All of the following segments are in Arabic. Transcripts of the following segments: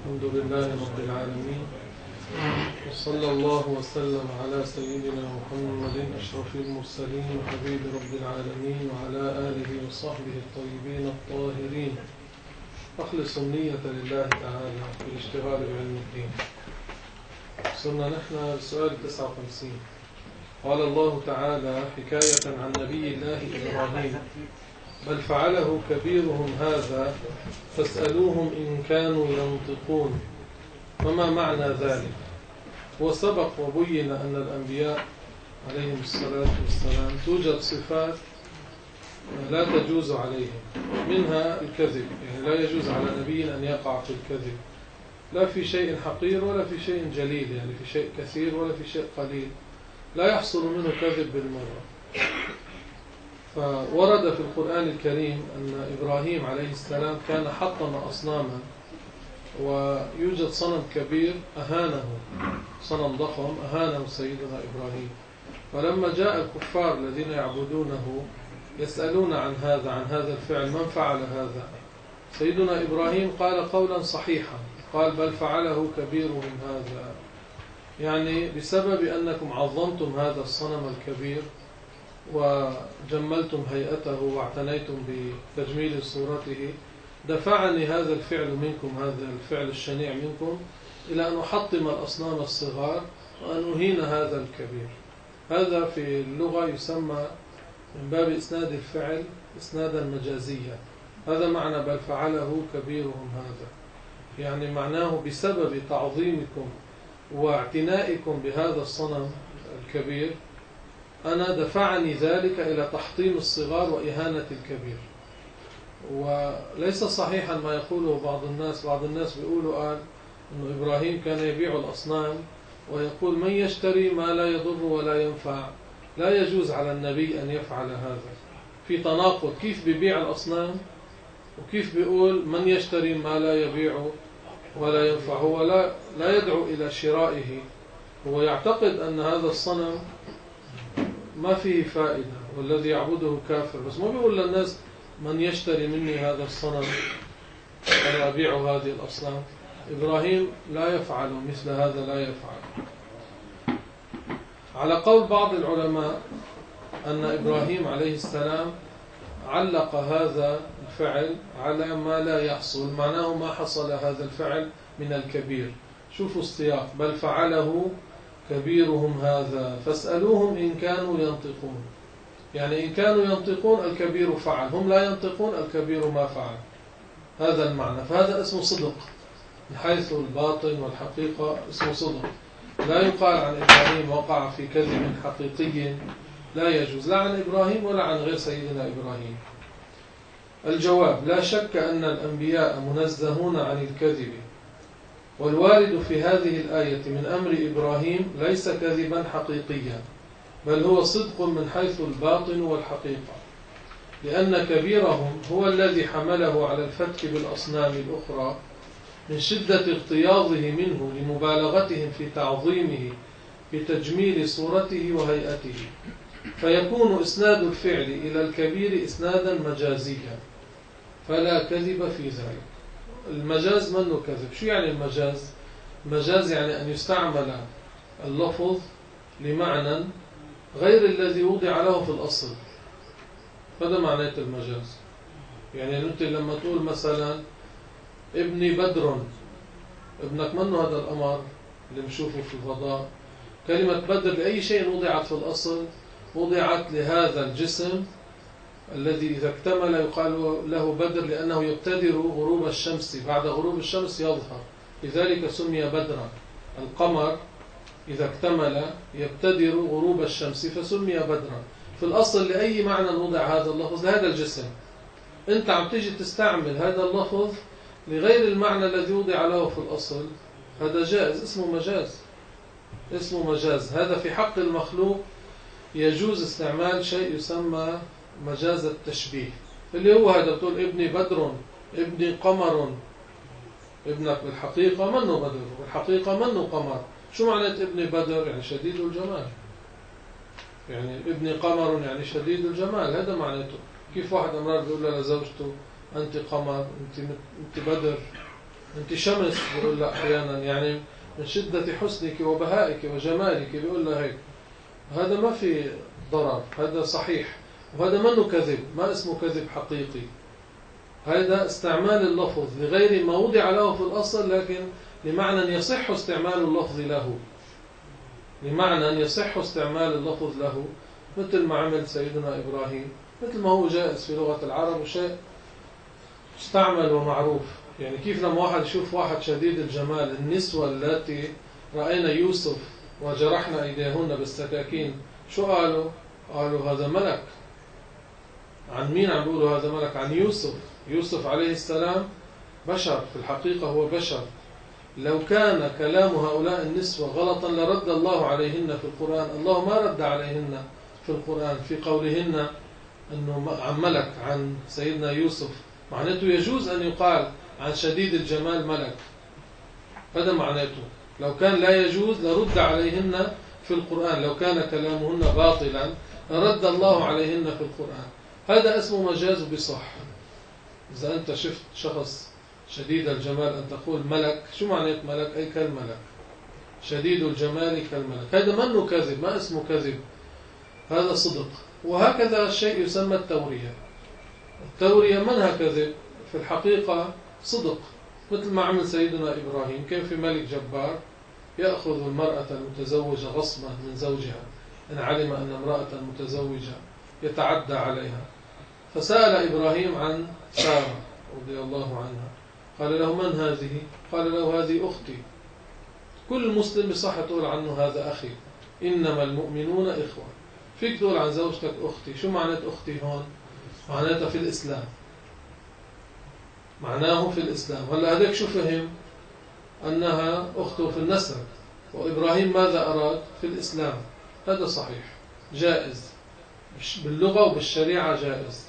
الحمد لله رب العالمين، وصلى الله وسلم على سيدنا محمد أشرف المرسلين وحبيب رب العالمين وعلى آله وصحبه الطيبين الطاهرين. أخلصوا النية لله تعالى في الاشتغال بعلم الدين. صرنا نحن السؤال 59. قال الله تعالى حكاية عن نبي الله إبراهيم: بل فعله كبيرهم هذا فاسألوهم إن كانوا ينطقون. وما معنى ذلك؟ وسبق وبين أن الأنبياء عليهم الصلاة والسلام توجد صفات لا تجوز عليهم، منها الكذب، يعني لا يجوز على نبي أن يقع في الكذب، لا في شيء حقير ولا في شيء جليل، يعني في شيء كثير ولا في شيء قليل، لا يحصل منه كذب بالمرة. فورد في القرآن الكريم أن إبراهيم عليه السلام كان حطم أصناما، ويوجد صنم كبير أهانه، صنم ضخم أهانه سيدنا إبراهيم. فلما جاء الكفار الذين يعبدونه يسألون عن هذا الفعل، من فعل هذا؟ سيدنا إبراهيم قال قولا صحيحا، قال: بل فعله كبيرهم هذا، يعني بسبب أنكم عظمتم هذا الصنم الكبير وجملتم هيئته واعتنيتم بتجميل صورته، دفعني هذا الفعل منكم، هذا الفعل الشنيع منكم، إلى أن أحطم الأصنام الصغار وأن أهين هذا الكبير. هذا في اللغة يسمى من باب إسناد الفعل إسنادا مجازيا. هذا معنى بل فعله كبيرهم هذا، يعني معناه بسبب تعظيمكم واعتنائكم بهذا الصنم الكبير أنا دفعني ذلك إلى تحطيم الصغار وإهانة الكبير. وليس صحيحا ما يقوله بعض الناس بيقولوا قال أن إبراهيم كان يبيع الأصنام ويقول: من يشتري ما لا يضر ولا ينفع. لا يجوز على النبي أن يفعل هذا، في تناقض، كيف بيبيع الأصنام وكيف بيقول من يشتري ما لا يبيع ولا ينفع. هو لا يدعو إلى شرائه، هو يعتقد أن هذا الصنم ما فيه فائدة والذي يعبده كافر، بس ما بيقول للناس من يشتري مني هذا الصنم أنا أبيع هذه الأصنام. إبراهيم لا يفعل مثل هذا، لا يفعل. على قول بعض العلماء أن إبراهيم عليه السلام علق هذا الفعل على ما لا يحصل، معناه ما حصل هذا الفعل من الكبير. شوفوا السياق: بل فعله كبيرهم هذا فاسألوهم إن كانوا ينطقون، يعني إن كانوا ينطقون الكبير فعل، هم لا ينطقون الكبير ما فعل. هذا المعنى. فهذا اسمه صدق من حيث الباطن والحقيقة، اسمه صدق. لا يقال عن إبراهيم وقع في كذب حقيقي، لا يجوز، لا عن إبراهيم ولا عن غير سيدنا إبراهيم. الجواب: لا شك أن الأنبياء منزهون عن الكذب، والوارد في هذه الآية من أمر إبراهيم ليس كذبا حقيقيا، بل هو صدق من حيث الباطن والحقيقة، لأن كبيرهم هو الذي حمله على الفتك بالأصنام الأخرى من شدة اغتياظه منه لمبالغتهم في تعظيمه بتجميل صورته وهيئته، فيكون إسناد الفعل إلى الكبير إسنادا مجازيا، فلا كذب في ذلك. المجاز منه كذب. شو يعني المجاز؟ المجاز يعني أن يستعمل اللفظ لمعنى غير الذي وضع له في الأصل، هذا معنى المجاز. يعني أنت لما تقول مثلا ابني بدر، ابنك منه هذا القمر اللي بنشوفه في الفضاء. كلمة بدر لأي شيء وضعت في الأصل وضعت لهذا الجسم الذي إذا اكتمل يقال له بدر، لأنه يبتدر غروب الشمس، بعد غروب الشمس يظهر، لذلك سمي بدرا. القمر إذا اكتمل يبتدر غروب الشمس فسمي بدرا. في الأصل لأي معنى وضع هذا اللفظ لهذا الجسم، أنت عم تيجي تستعمل هذا اللفظ لغير المعنى الذي وضع له في الأصل، هذا جائز، اسمه مجاز، اسمه مجاز. هذا في حق المخلوق يجوز استعمال شيء يسمى مجاز التشبيه، اللي هو هذا بتقول ابني بدر، ابني قمر، ابنك بالحقيقة منه بدر، بالحقيقة منه قمر. شو معنى ابني بدر؟ يعني شديد الجمال، يعني ابني قمر يعني شديد الجمال، هذا معناته. كيف واحد أمرار بيقول لزوجته أنت قمر، أنت بدر، أنت شمس بيقول لها أحيانا، يعني من شدة حسنك وبهائك وجمالك بيقول لها هيك. هذا ما في ضرر، هذا صحيح، وهذا منه كذب، ما اسمه كذب حقيقي. هذا استعمال اللفظ لغير ما وضع له في الأصل، لكن لمعنى يصح استعمال اللفظ له، لمعنى يصح استعمال اللفظ له، مثل ما عمل سيدنا إبراهيم، مثل ما هو جائز في لغة العرب وشيء مستعمل ومعروف. يعني كيف لما واحد يشوف واحد شديد الجمال، النسوة التي رأينا يوسف وجرحنا أيديهن بالسكاكين شو قالوا؟ قالوا هذا ملك. عن مين عم بيقولوا هذا ملك؟ عن يوسف. يوسف عليه السلام بشر، في الحقيقة هو بشر. لو كان كلام هؤلاء النسوة غلطا لرد الله عليهن في القرآن. الله ما رد عليهن في القرآن في قولهن أنه عن ملك عن سيدنا يوسف. معناته يجوز أن يقال عن شديد الجمال ملك، هذا معناته. لو كان لا يجوز لرد عليهن في القرآن، لو كان كلامهن باطلا لرد الله عليهن في القرآن. هذا اسمه مجاز بصح. إذا أنت شفت شخص شديد الجمال أن تقول ملك، شو معنى ملك؟ أي كالملك، شديد الجمال كالملك. هذا منه كذب، ما اسمه كذب، هذا صدق. وهكذا الشيء يسمى التورية. التورية منها كذب، في الحقيقة صدق، مثل ما عمل سيدنا إبراهيم. كان في ملك جبار يأخذ المرأة المتزوجة غصبا من زوجها إن علم أن امرأة متزوجة يتعدى عليها، فسأل إبراهيم عن سارة رضي الله عنها، قال له من هذه؟ قال له هذه أختي. كل مسلم بصح تقول عنه هذا أخي، إنما المؤمنون إخوة. فيك تقول عن زوجتك أختي. شو معنى أختي هون؟ معناتها في الإسلام، معناه في الإسلام. هلا هذاك شو فهم؟ أنها أخته في النسب. وإبراهيم ماذا أراد؟ في الإسلام. هذا صحيح، جائز باللغة وبالشريعة، جائز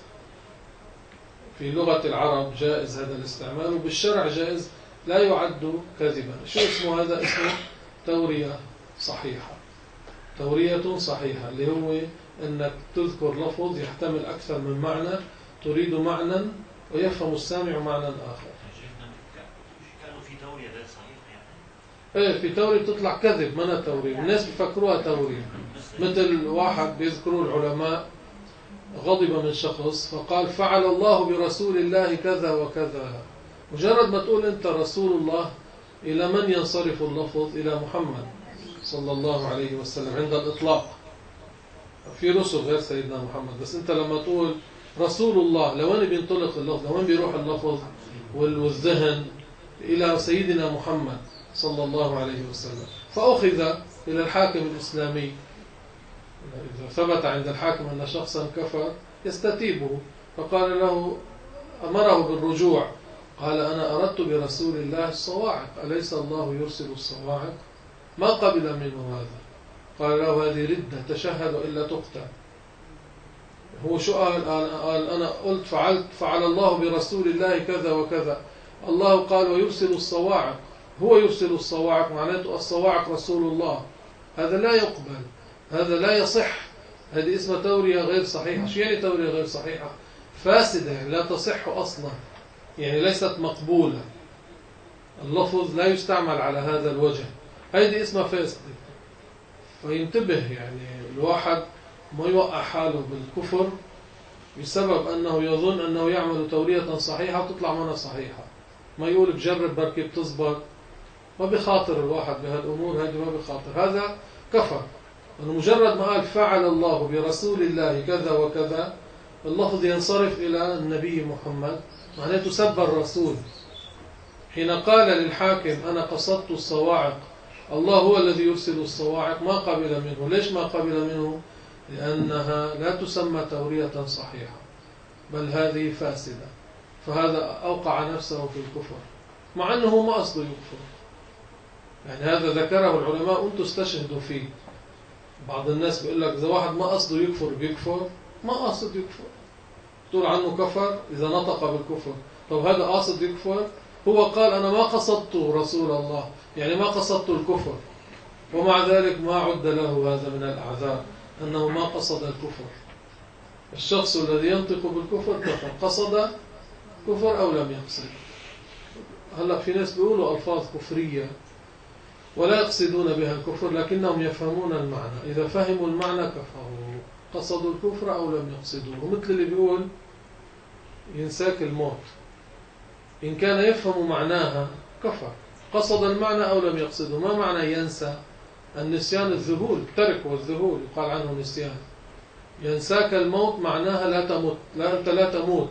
في لغة العرب، جائز هذا الاستعمال، وبالشرع جائز، لا يعد كذبا. شو اسمه هذا؟ اسمه تورية صحيحة. تورية صحيحة اللي هو أنك تذكر لفظ يحتمل أكثر من معنى، تريد معنى ويفهم السامع معنى آخر. كانوا في تورية غير صحيحة يعني؟ ايه، في تورية بتطلع كذب، منها تورية. الناس بيفكروها تورية. مثل واحد بيذكروا العلماء غضب من شخص فقال فعل الله برسول الله كذا وكذا. مجرد ما تقول أنت رسول الله، إلى من ينصرف اللفظ؟ إلى محمد صلى الله عليه وسلم عند الإطلاق. في رسل غير سيدنا محمد، بس أنت لما تقول رسول الله، لوين بينطلق اللفظ؟ لوين بيروح اللفظ والذهن؟ إلى سيدنا محمد صلى الله عليه وسلم. فأخذ إلى الحاكم الإسلامي، إذا ثبت عند الحاكم أن شخصا كفر يستتيبه، فقال له، أمره بالرجوع، قال أنا أردت برسول الله الصواعق، أليس الله يرسل الصواعق؟ ما قبل منه هذا. قال له هذه ردة، تشهد إلا تقتل. هو شو قال؟ أنا قلت فعل الله برسول الله كذا وكذا. الله قال ويرسل الصواعق، هو يرسل الصواعق، معناته الصواعق رسول الله. هذا لا يقبل، هذا لا يصح. هذه اسمها تورية غير صحيحة. شو يعني تورية غير صحيحة؟ فاسدة، يعني لا تصح أصلا، يعني ليست مقبولة. اللفظ لا يستعمل على هذا الوجه، هذه اسمها فاسدة. فينتبه يعني الواحد ما يوقع حاله بالكفر بسبب أنه يظن أنه يعمل تورية صحيحة وتطلع منها صحيحة. ما يقول بجرب بركي بتزبط، ما بخاطر الواحد بهالأمور، هذه ما بخاطر، هذا كفر. أنه مجرد ما قال فعل الله برسول الله كذا وكذا، اللفظ ينصرف إلى النبي محمد، معناته سب الرسول. حين قال للحاكم أنا قصدت الصواعق، الله هو الذي يرسل الصواعق، ما قبل منه. ليش ما قبل منه؟ لأنها لا تسمى تورية صحيحة، بل هذه فاسدة. فهذا أوقع نفسه في الكفر، مع أنه ما أصله يكفر. يعني هذا ذكره العلماء، أنتم استشهدوا فيه. بعض الناس بيقول لك إذا واحد ما أصله يكفر بيكفر، ما قاصد يكفر، تقول عنه كفر إذا نطق بالكفر. طب هذا قاصد يكفر؟ هو قال أنا ما قصدت رسول الله، يعني ما قصدت الكفر، ومع ذلك ما عد له هذا من الأعذار أنه ما قصد الكفر. الشخص الذي ينطق بالكفر كفر، قصد كفر أو لم يقصد. هلأ في ناس بيقولوا ألفاظ كفرية ولا يقصدون بها الكفر لكنهم يفهمون المعنى، إذا فهموا المعنى كفروا، قصدوا الكفر أو لم يقصدوه. مثل اللي بيقول ينساك الموت، إن كان يفهم معناها كفر، قصد المعنى أو لم يقصده. ما معنى ينسى؟ النسيان الذهول، الترك والذهول يقال عنه نسيان. ينساك الموت معناها لا تموت، أنت لا تموت،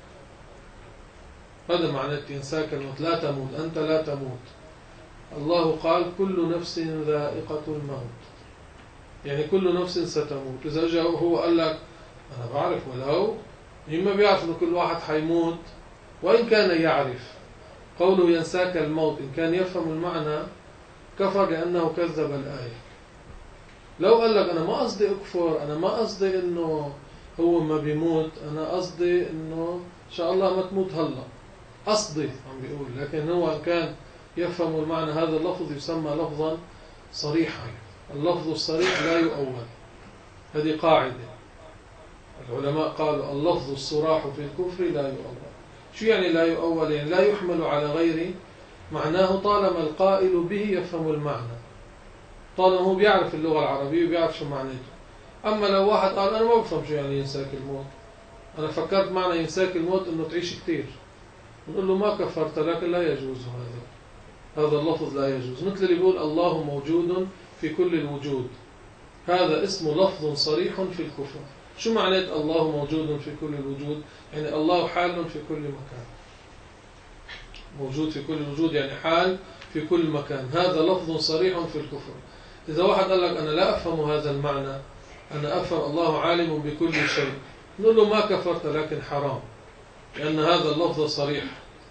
هذا معنى ينساك الموت، لا تموت، أنت لا تموت. الله قال كل نفس ذائقة الموت، يعني كل نفس ستموت. إذا جاء هو قال لك أنا بعرف، ولو إما بيعرف أن كل واحد حيموت وإن كان يعرف، قوله ينساك الموت إن كان يفهم المعنى كفر لأنه كذب الآية. لو قال لك أنا ما قصدي أكفر، أنا ما قصدي إنه هو ما بيموت، أنا قصدي إنه إن شاء الله ما تموت هلا، قصدي عم بيقول، لكن هو كان يفهم المعنى. هذا اللفظ يسمى لفظا صريحا، اللفظ الصريح لا يؤول، هذه قاعدة العلماء قالوا اللفظ الصراح في الكفر لا يؤول. شو يعني لا يؤول؟ يعني لا يحمل على غير معناه طالما القائل به يفهم المعنى، طالما هو بيعرف اللغة العربية وبيعرف شو معناته. أما لو واحد قال أنا ما بفهم شو يعني ينساك الموت، أنا فكرت معنى ينساك الموت إنه تعيش كتير، نقول له ما كفرت، لكن لا يجوز هذا اللفظ لا يجوز. مثل اللي بيقول الله موجود في كل الوجود، هذا اسمه لفظ صريح في الكفر. شو معنات الله موجود في كل الوجود؟ يعني الله حال في كل مكان، موجود في كل الوجود يعني حال في كل مكان، هذا لفظ صريح في الكفر. إذا واحد قال لك أنا لا أفهم هذا المعنى، أنا أفهم الله عالم بكل شيء، نقول له ما كفرت لكن حرام، لأن هذا اللفظ صريح.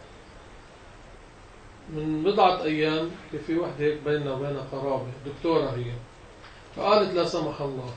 من بضعة أيام في واحدة هيك بيننا وبين قرابة، دكتورة هي، فقالت لا سمح الله،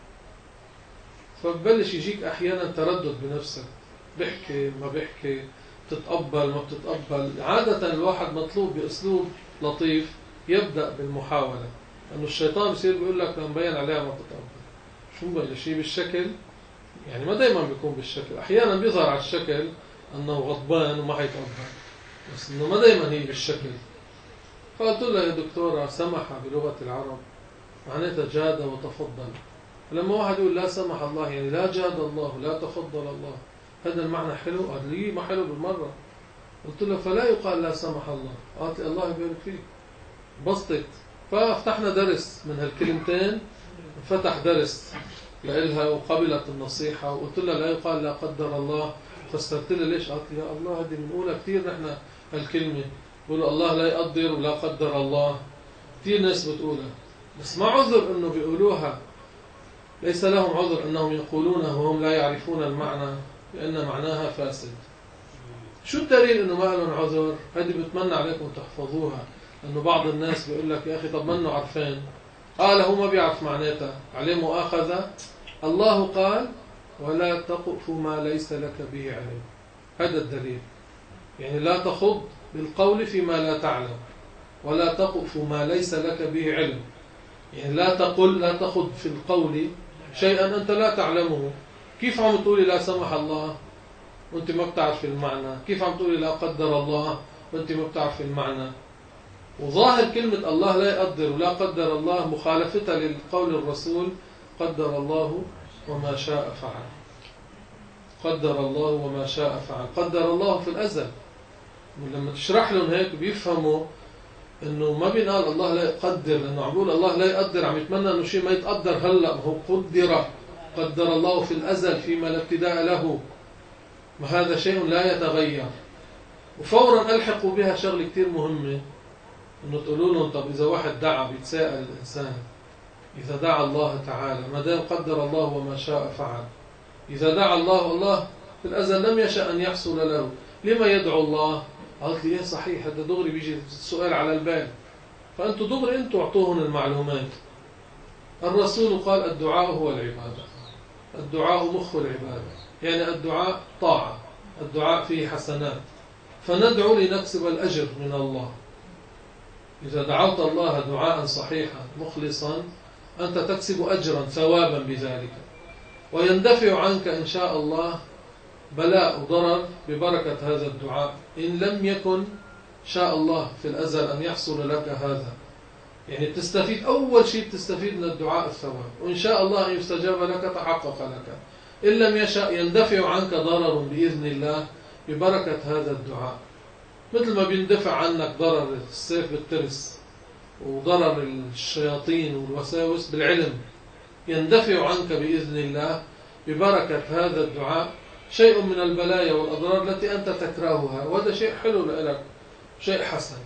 فببلش يجيك أحيانا تردد بنفسك، بحكي ما بحكي، بتتقبل ما بتتقبل. عادة الواحد مطلوب بأسلوب لطيف يبدأ بالمحاولة، لأنه الشيطان بيصير بيقول لك مبين عليها ما بتتقبل. شو مبين شيء بالشكل؟ يعني ما دايما بيكون بالشكل، أحيانا بيظهر على الشكل أنه غضبان وما حيتقبل، بس إنه ما دايما هي بالشكل. فقلت لها يا دكتورة سمح بلغة العرب معناتها جاد وتفضل. لما واحد يقول لا سمح الله يعني لا جاد الله لا تفضل الله، هذا المعنى حلو؟ قال لي ما حلو بالمرة. قلت له فلا يقال لا سمح الله. قالت لي الله يبارك فيك، بسطت. ففتحنا درس من هالكلمتين، فتح درس لإلها وقبلت النصيحة. وقلت لها لا يقال لا قدر الله، فاسترت لها ليش؟ قالت لي يا الله هذه بنقولها كثير نحن هالكلمة، بيقولوا الله لا يقدر ولا قدر الله، كثير ناس بتقولها، بس ما عذر انه بيقولوها، ليس لهم عذر انهم يقولونها وهم لا يعرفون المعنى، لان معناها فاسد. شو الدليل انه ما لهم عذر؟ هذه بتمنى عليكم تحفظوها، انه بعض الناس بيقول لك يا اخي طب منه عارفين، قال هو ما بيعرف معناتها، عليه مؤاخذة. الله قال ولا تقف ما ليس لك به علم، هذا الدليل. يعني لا تخض بالقول فيما لا تعلم، ولا تقف ما ليس لك به علم. يعني لا تقل، لا تخض في القول شيئا أنت لا تعلمه. كيف عم تقولي لا سمح الله وأنت ما بتعرف المعنى؟ كيف عم تقولي لا قدر الله وأنت ما بتعرف المعنى؟ وظاهر كلمة الله لا يقدر ولا قدر الله مخالفتها للقول الرسول قدر الله وما شاء فعل. قدر الله وما شاء فعل، قدر الله في الأزل. ولما تشرح لهم هيك بيفهموا انه ما بينقال الله لا يقدر، لانه عم بيقول الله لا يقدر، عم يتمنى انه شيء ما يتقدر هلا، ما هو قدر الله في الازل فيما لا ابتداء له، ما هذا شيء لا يتغير. وفورا الحقوا بها شغله كثير مهمه، انه تقولوا لهم طب اذا واحد دعا، بيتساءل الانسان اذا دعا الله تعالى، ما دام قدر الله وما شاء فعل، اذا دعا الله في الازل لم يشأ ان يحصل له، لما يدعو الله؟ قالت لي ايه صحيح، هذا دغري بيجي السؤال على البال، فانتوا دغري انتوا اعطوهم المعلومات. الرسول قال الدعاء هو العباده، الدعاء مخ العباده، يعني الدعاء طاعه، الدعاء فيه حسنات، فندعو لنكسب الاجر من الله. اذا دعوت الله دعاء صحيحا مخلصا انت تكسب اجرا ثوابا بذلك، ويندفع عنك ان شاء الله بلاء وضرر ببركة هذا الدعاء، إن لم يكن شاء الله في الأزل أن يحصل لك هذا. يعني بتستفيد، أول شيء بتستفيد من الدعاء الثواب، وإن شاء الله أن يستجاب لك تحقق لك. إن لم يشاء يندفع عنك ضرر بإذن الله ببركة هذا الدعاء، مثل ما بيندفع عنك ضرر السيف بالترس وضرر الشياطين والوساوس بالعلم، يندفع عنك بإذن الله ببركة هذا الدعاء شيء من البلايا والأضرار التي أنت تكرهها، وهذا شيء حلو لك، شيء حسن.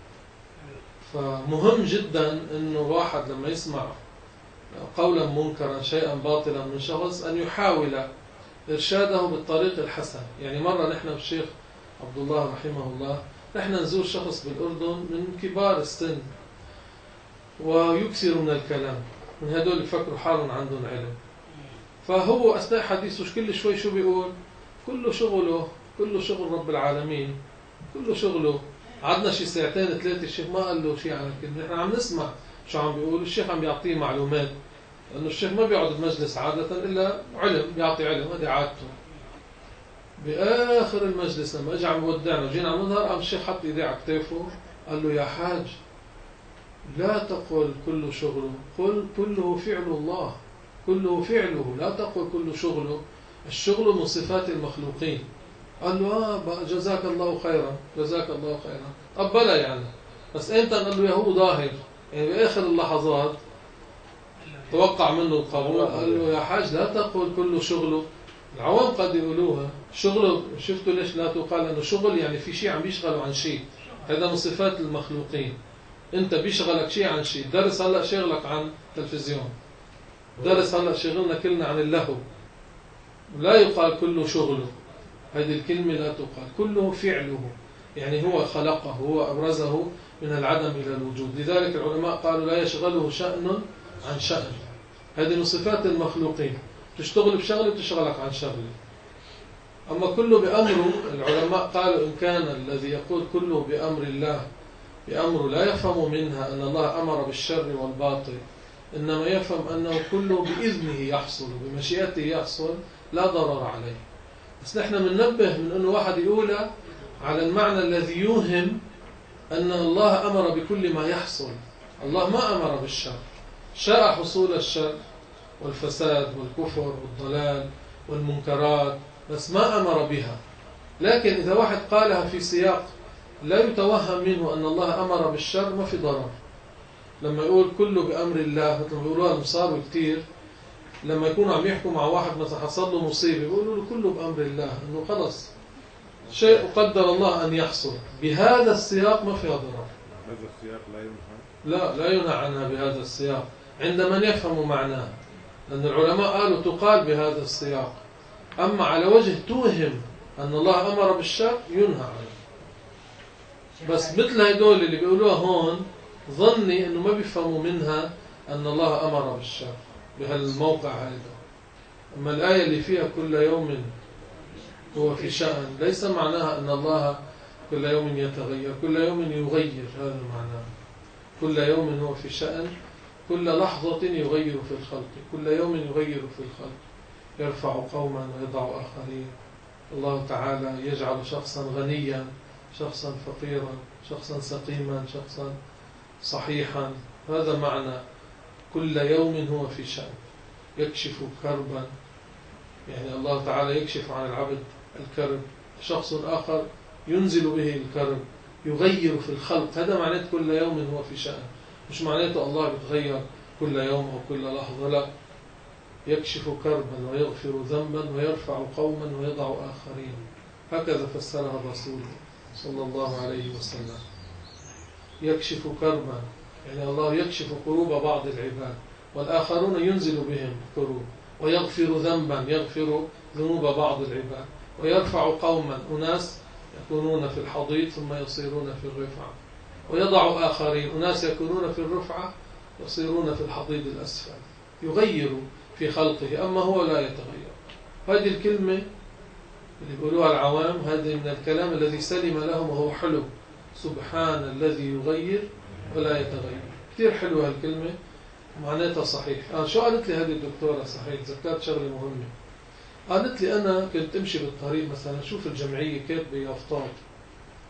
فمهم جدا أنه واحد لما يسمع قولا منكرا شيئا باطلا من شخص أن يحاول إرشاده بالطريق الحسن. يعني مرة نحن بالشيخ عبد الله رحمه الله، نحن نزور شخص بالأردن من كبار السن ويكثر من الكلام، من هدول يفكروا حالهم عندهم علم. فهو أثناء حديثه كل شوي شو بيقول؟ كله شغل رب العالمين، كله شغله. عدنا شي ساعتين ثلاثة الشيخ ما قال له شيء عن الكلمة، نحن عم نسمع شو عم بيقول، الشيخ عم بيعطيه معلومات، لأنه الشيخ ما بيقعد بمجلس عادة إلا علم، بيعطي علم، هذه عادته. بآخر المجلس لما اجى عم يودعنا وجينا عم نظهر، قام الشيخ حط ايديه على كتافه قال له يا حاج لا تقل كله شغله، قل كله فعل الله، كله فعله، لا تقل كله شغله، الشغل من صفات المخلوقين. قال له جزاك الله خيرا، جزاك الله خيرا. قبلها يعني، بس امتى قال له هو ظاهر، يعني بآخر اللحظات توقع منه القبول. قال له يا حاج لا تقل كله شغله. العوام قد يقولوها شغله، شفتوا ليش لا تقال؟ لأنه شغل يعني في شيء عم بيشغلوا عن شيء، هذا من صفات المخلوقين. انت بيشغلك شيء عن شيء، درس هلا شغلك عن تلفزيون، درس هلا شغلنا كلنا عن اللهو، لا يقال كله شغله، هذه الكلمة لا تقال. كله فعله، يعني هو خلقه، هو أبرزه من العدم إلى الوجود. لذلك العلماء قالوا لا يشغله شأن عن شأن، هذه من صفات المخلوقين، تشتغل بشغله وتشغلك عن شغله. أما كله بأمره، العلماء قالوا إن كان الذي يقول كله بأمر الله بأمره لا يفهم منها أن الله أمر بالشر والباطل، إنما يفهم أنه كله بإذنه يحصل، بمشيئته يحصل، لا ضرر عليه. بس نحن بننبه من أنه واحد يقول على المعنى الذي يوهم أن الله أمر بكل ما يحصل. الله ما أمر بالشر، شاء حصول الشر والفساد والكفر والضلال والمنكرات، بس ما أمر بها. لكن إذا واحد قالها في سياق لا يتوهم منه أن الله أمر بالشر، ما في ضرر. لما يقول كله بأمر الله، مثل ما بيقولوها المصاروا كتير، لما يكونوا عم يحكوا مع واحد مثلا حصل له مصيبة بيقولوا له كله بأمر الله، إنه خلص شيء قدر الله أن يحصل. بهذا السياق ما فيها ضرر. هذا السياق لا ينهى؟ لا ينهى عنها بهذا السياق عند من يفهم معناه، لأن العلماء قالوا تقال بهذا السياق. أما على وجه توهم أن الله أمر بالشر ينهى عنه. بس مثل هدول اللي بيقولوها هون ظني أنه ما بيفهموا منها أن الله أمر بالشر بهالموقع هذا. أما الآية اللي فيها كل يوم هو في شأن، ليس معناها أن الله كل يوم يتغير، كل يوم يغير، هذا معناه. كل يوم هو في شأن، كل لحظة يغير في الخلق، كل يوم يغير في الخلق، يرفع قوما ويضع آخرين. الله تعالى يجعل شخصا غنيا، شخصا فقيرا، شخصا سقيما، شخصا صحيحا. هذا معنى كل يوم هو في شأن. يكشف كربا، يعني الله تعالى يكشف عن العبد الكرب، شخص آخر ينزل به الكرب، يغير في الخلق. هذا معناه كل يوم هو في شأن، مش معناته الله بيتغير كل يوم أو كل لحظة، لا. يكشف كربا ويغفر ذنبا ويرفع قوما ويضع آخرين، هكذا فسرها الرسول صلى الله عليه وسلم. يكشف كربا يعني الله يكشف كروب بعض العباد، والآخرون ينزل بهم كروب. ويغفر ذنبا، يغفر ذنوب بعض العباد. ويرفع قوما، أناس يكونون في الحضيض ثم يصيرون في الرفعة. ويضع آخرين، أناس يكونون في الرفعة يصيرون في الحضيض الأسفل. يغير في خلقه، أما هو لا يتغير. هذه الكلمة اللي يقولوها العوام، هذه من الكلام الذي سلم لهم وهو حلو. سبحان الذي يغير ولا يتغير. كثير حلوة هالكلمة، معناتها صحيح. شو قالت لي هذه الدكتورة؟ صحيح ذكرت شغلة مهمة. قالت لي أنا كنت أمشي بالطريق مثلا، شوف الجمعية كاتبة يافطات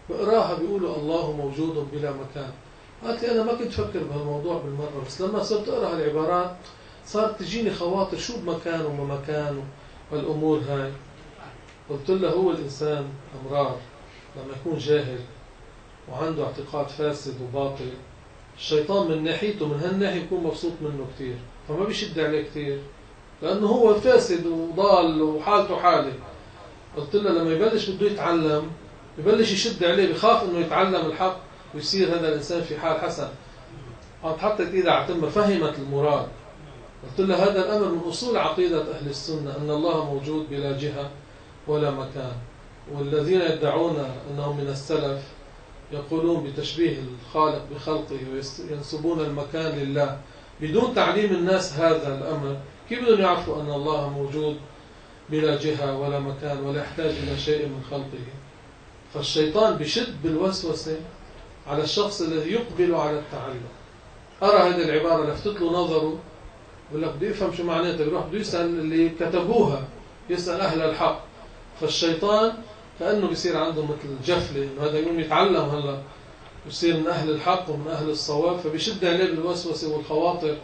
بقراها بيقولوا الله موجود بلا مكان. قالت لي أنا ما كنت أفكر بهالموضوع بالمرة، بس لما صرت أقرأ هالعبارات صارت تجيني خواطر شو بمكان وما مكان والأمور هاي. قلت له هو الإنسان أمرار لما يكون جاهل وعنده اعتقاد فاسد وباطل، الشيطان من ناحيته من هالناحية يكون مبسوط منه كتير، فما بيشد عليه كتير لأنه هو فاسد وضال وحالته حاله. قلت له لما يبلش بده يتعلم يبلش يشد عليه، بخاف انه يتعلم الحق ويصير هذا الانسان في حال حسن. قامت حطت ايدها على تمه فهمت المراد. قلت له هذا الامر من اصول عقيده اهل السنه، ان الله موجود بلا جهه ولا مكان. والذين يدعون انهم من السلف يقولون بتشبيه الخالق بخلقه وينسبون المكان لله بدون تعليم الناس هذا الامر. كيف بدهم يعرفوا ان الله موجود بلا جهه ولا مكان ولا يحتاج الى شيء من خلقه؟ فالشيطان بشد بالوسوسة على الشخص الذي يقبل على التعلم. أرى هذه العبارة لفتت له نظره، بقول لك بده يفهم شو معناتها، يروح بده يسأل اللي كتبوها، يسأل أهل الحق. فالشيطان كأنه بيصير عنده مثل جفلة إنه هذا يقوم يتعلم هلا يصير من أهل الحق ومن أهل الصواب، فبيشد عليه بالوسوسة والخواطر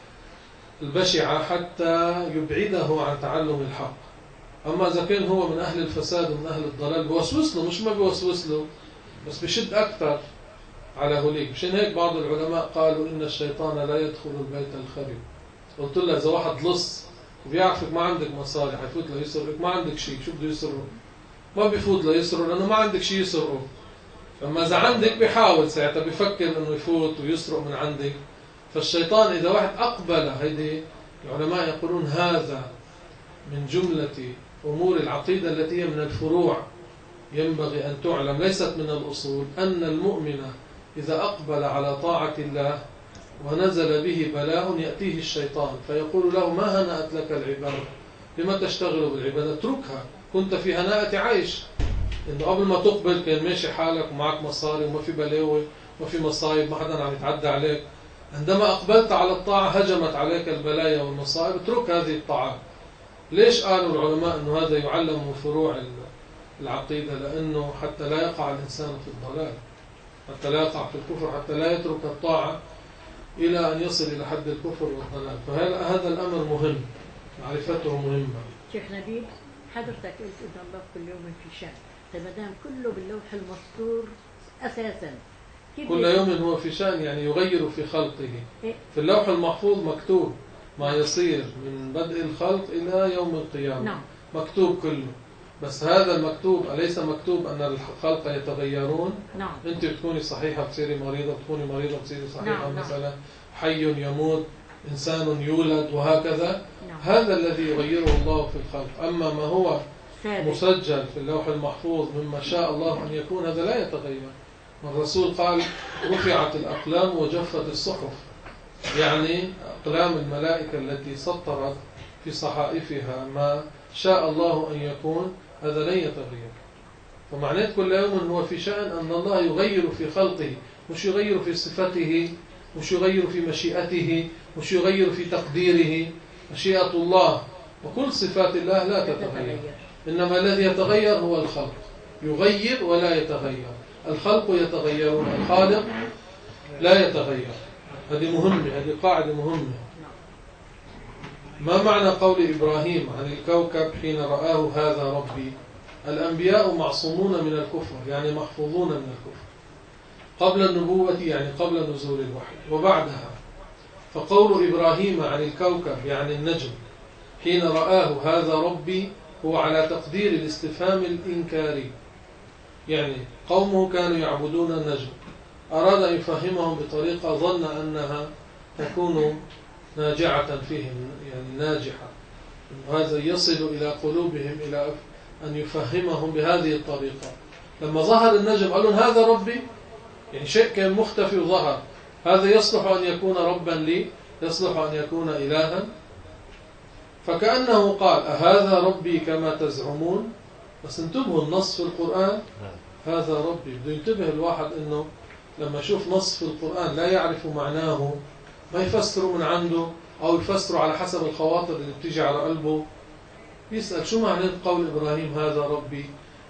البشعة حتى يبعده عن تعلم الحق. أما إذا كان هو من أهل الفساد ومن أهل الضلال بوسوس له، مش ما بوسوس له بس بشد أكثر على هوليك. مشان هيك بعض العلماء قالوا إن الشيطان لا يدخل البيت الخرب. قلت له إذا واحد لص وبيعرفك ما عندك مصاري حيفوت له يسرقك، ما عندك شيء، شو بده يسرقه؟ ما بيفوت له يسرقه لأنه ما عندك شيء يسرقه. أما إذا عندك بيحاول ساعتها بيفكر إنه يفوت ويسرق من عندك. فالشيطان إذا واحد أقبل، هيدي العلماء يقولون هذا من جملة أمور العقيدة التي هي من الفروع ينبغي أن تعلم ليست من الأصول، أن المؤمن إذا أقبل على طاعة الله ونزل به بلاء يأتيه الشيطان فيقول له ما هنأت لك العبادة، لما تشتغل بالعبادة؟ اتركها، كنت في هناءة عيش. إنه قبل ما تقبل كان ماشي حالك ومعك مصاري وما في بلاوي وما في مصايب، ما حدا عم يتعدى عليك. عندما أقبلت على الطاعة هجمت عليك البلايا والمصائب، اترك هذه الطاعات. ليش قالوا العلماء أنه هذا يعلم من فروع العقيدة؟ لأنه حتى لا يقع الإنسان في الضلال، حتى لا يقع في الكفر، حتى لا يترك الطاعة إلى أن يصل إلى حد الكفر والضلال. فهذا الأمر مهم، معرفته مهمة. شيخ نبيل، حضرتك قلت إن الله كل يوم في شأن، فما دام كله باللوح المسطور أساسا كل يوم هو في شأن، يعني يغير في خلقه. في اللوح المحفوظ مكتوب ما يصير من بدء الخلق إلى يوم القيامة. نعم. مكتوب كله، بس هذا المكتوب أليس مكتوب أن الخلق يتغيرون؟ نعم. أنت بتكوني صحيحة بتصيري مريضة، بتكوني مريضة بتصيري صحيحة. نعم. مثلا حي يموت، إنسان يولد، وهكذا. نعم. هذا الذي يغيره الله في الخلق. أما ما هو ثابت مسجل في اللوح المحفوظ مما شاء الله أن يكون هذا لا يتغير. الرسول قال رفعت الأقلام وجفت الصحف، يعني أقلام الملائكة التي سطرت في صحائفها ما شاء الله أن يكون هذا لن يتغير. فمعنات كل يوم هو في شأن أن الله يغير في خلقه، مش يغير في صفته، مش يغير في مشيئته، مش يغير في تقديره. مشيئة الله وكل صفات الله لا تتغير، إنما الذي يتغير هو الخلق، يغير ولا يتغير. الخلق يتغيرون، الخالق لا يتغير. هذه مهمة، هذه قاعدة مهمة. ما معنى قول إبراهيم عن الكوكب حين رآه هذا ربي؟ الأنبياء معصومون من الكفر، يعني محفوظون من الكفر قبل النبوة، يعني قبل نزول الوحي، وبعدها. فقول إبراهيم عن الكوكب يعني النجم حين رآه هذا ربي هو على تقدير الاستفهام الإنكاري، يعني قومه كانوا يعبدون النجم، أراد أن يفهمهم بطريقة ظن أنها تكون ناجعة فيهم، يعني ناجحة، وهذا يصل إلى قلوبهم إلى أن يفهمهم بهذه الطريقة. لما ظهر النجم قالوا هذا ربي، يعني شيء كان مختفي وظهر، هذا يصلح أن يكون ربا لي، يصلح أن يكون إلها. فكأنه قال أهذا ربي كما تزعمون؟ بس انتبهوا النص في القرآن هذا ربي. بده ينتبه الواحد إنه لما يشوف نص في القرآن لا يعرف معناه ما يفسره من عنده، أو يفسره على حسب الخواطر اللي بتيجي على قلبه. يسأل شو معنى قول إبراهيم هذا ربي؟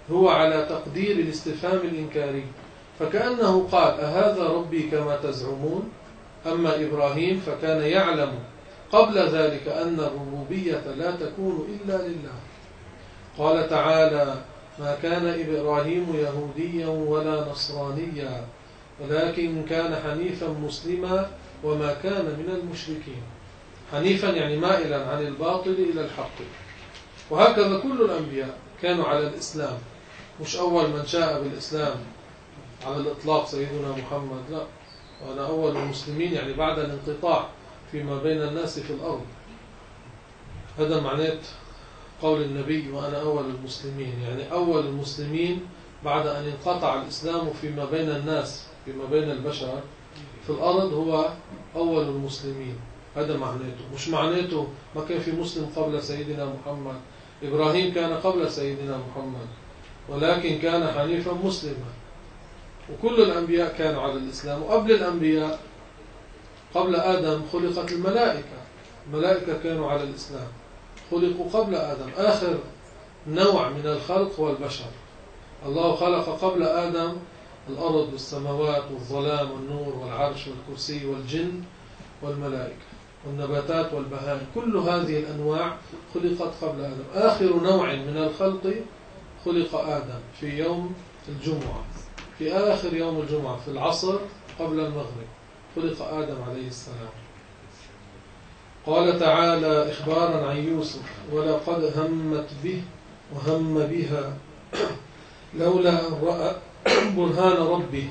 هو على تقدير الاستفهام الإنكاري، فكأنه قال أهذا ربي كما تزعمون؟ أما إبراهيم فكان يعلم قبل ذلك أن الربوبية لا تكون إلا لله. قال تعالى ما كان إبراهيم يهوديا ولا نصرانيا ولكن كان حنيفا مسلما وما كان من المشركين. حنيفا يعني مائلا عن الباطل إلى الحق. وهكذا كل الأنبياء كانوا على الإسلام، مش أول من شاء بالإسلام على الإطلاق سيدنا محمد، لا، وأنا أول المسلمين يعني بعد الانقطاع فيما بين الناس في الأرض. هذا معناه قول النبي وأنا أول المسلمين، يعني أول المسلمين بعد أن انقطع الإسلام فيما بين الناس فيما بين البشر في الأرض هو أول المسلمين. هذا معناته، مش معناته ما كان في مسلم قبل سيدنا محمد. إبراهيم كان قبل سيدنا محمد ولكن كان حنيفا مسلما، وكل الأنبياء كانوا على الإسلام. وقبل الأنبياء قبل آدم خلقت الملائكة، الملائكة كانوا على الإسلام، خلقوا قبل آدم. آخر نوع من الخلق هو البشر. الله خلق قبل آدم الأرض والسماوات والظلام والنور والعرش والكرسي والجن والملائكة والنباتات والبهائم، كل هذه الأنواع خلقت قبل آدم. آخر نوع من الخلق خلق آدم في يوم الجمعة، في آخر يوم الجمعة في العصر قبل المغرب خلق آدم عليه السلام. قال تعالى إخبارا عن يوسف ولقد همت به وهم بها لولا أن رأى برهان ربه.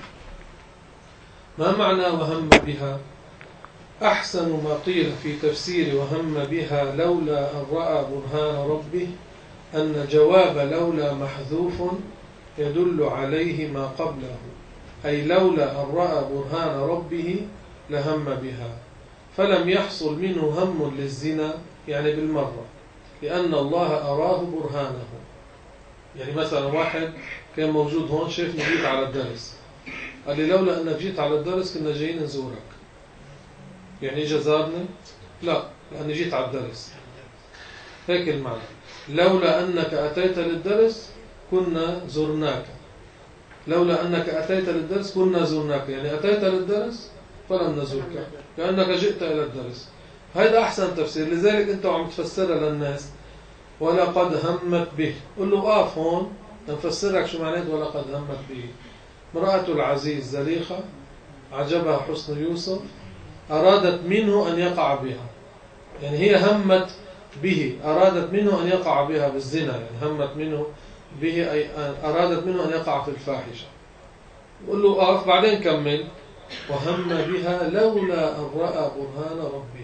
ما معنى وهم بها؟ أحسن ما قيل في تفسير وهم بها لولا أن رأى برهان ربه أن جواب لولا محذوف يدل عليه ما قبله، أي لولا أن رأى برهان ربه لهم بها، فلم يحصل منه هم للزنا يعني بالمرة، لأن الله أراه برهانه. يعني مثلا واحد كان موجود هون شايفني جيت على الدرس، قال لي لولا أنك جيت على الدرس كنا جايين نزورك. يعني إجا زارني؟ لا، لأني جيت على الدرس. هيك المعنى، لولا أنك أتيت للدرس كنا زرناك، لولا أنك أتيت للدرس كنا زرناك، يعني أتيت للدرس فلم نزورك كأنك جئت إلى الدرس. هذا أحسن تفسير. لذلك أنت عم تفسرها للناس ولقد همت به، قل له قاف هون نفسرك شو معناه ولقد همت به. امرأة العزيز زليخة عجبها حسن يوسف، أرادت منه أن يقع بها، يعني هي همت به، أرادت منه أن يقع بها بالزنا، يعني همت منه به أي أرادت منه أن يقع في الفاحشة. قل له قاف بعدين كمل وهم بها لولا أن رأى برهان ربه،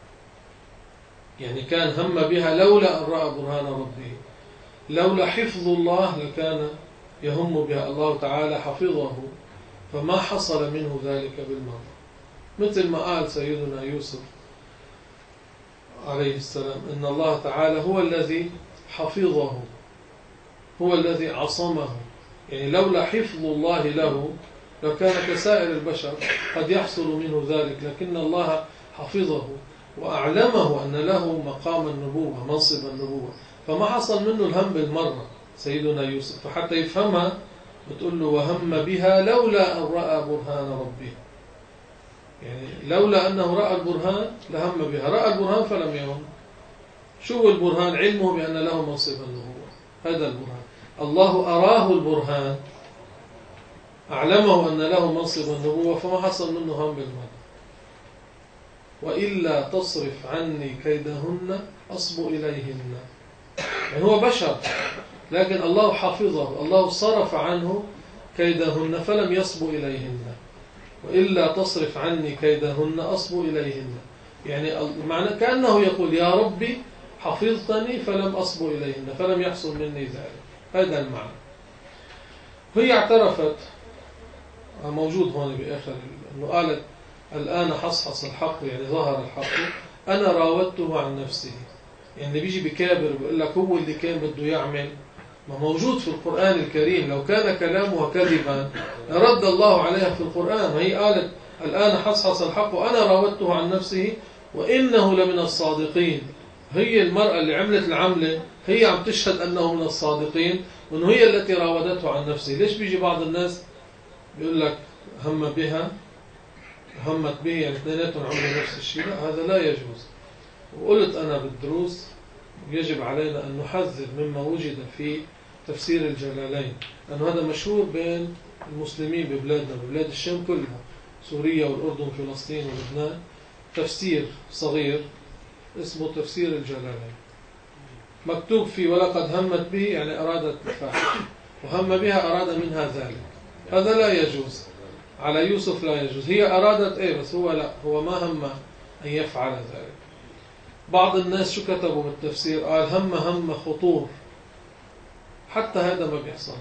يعني كان هم بها لولا أن رأى برهان ربه. لولا حفظ الله لكان يهم بها، الله تعالى حفظه فما حصل منه ذلك بالمرة. مثل ما قال سيدنا يوسف عليه السلام إن الله تعالى هو الذي حفظه، هو الذي عصمه، يعني لولا حفظ الله له لكان كسائر البشر قد يحصل منه ذلك، لكن الله حفظه وأعلمه أن له مقام النبوة منصب النبوة، فما حصل منه الهم بالمرة سيدنا يوسف. فحتى يفهمها بتقول له وهم بها لولا أن رأى برهان ربه، يعني لولا أنه رأى البرهان لهم بها، رأى البرهان فلم يهم. شو البرهان؟ علمه بأن له منصب النبوة، هذا البرهان. الله أراه البرهان، أعلمه أن له منصب النبوة فما حصل منه هم بالمرة. وإلا تصرف عني كيدهن أصب إليهن، يعني هو بشر لكن الله حفظه، الله صرف عنه كيدهن فلم يصب إليهن. وإلا تصرف عني كيدهن أصب إليهن، يعني معنى كأنه يقول يا ربي حفظتني فلم أصب إليهن، فلم يحصل مني ذلك. هذا المعنى. هي اعترفت، موجود هون بآخر أنه قالت الآن حصحص الحق، يعني ظهر الحق، أنا راودته عن نفسه. يعني اللي بيجي بكابر بيقول لك هو اللي كان بده يعمل، ما موجود في القرآن الكريم. لو كان كلامها كذبا رد الله عليها في القرآن. وهي قالت الآن حصحص الحق وأنا راودته عن نفسه وإنه لمن الصادقين. هي المرأة اللي عملت العملة هي عم تشهد أنه من الصادقين، وأنه هي التي راودته عن نفسه. ليش بيجي بعض الناس بيقول لك هم بها همت به، يعني اثنيناتهم عملوا نفس الشيء؟ لا، هذا لا يجوز. وقلت أنا بالدروس يجب علينا أن نحذر مما وجد في تفسير الجلالين، لأنه هذا مشهور بين المسلمين ببلادنا، ببلاد الشام كلها، سوريا والأردن وفلسطين ولبنان، تفسير صغير اسمه تفسير الجلالين، مكتوب فيه ولقد همت به يعني أرادت الفاحشة، وهم بها أراد منها ذلك. هذا لا يجوز على يوسف، لا يجوز. هي أرادت بس هو لا، هو ما هم أن يفعل ذلك. بعض الناس شو كتبوا بالتفسير؟ قال هم خطور. حتى هذا ما بيحصل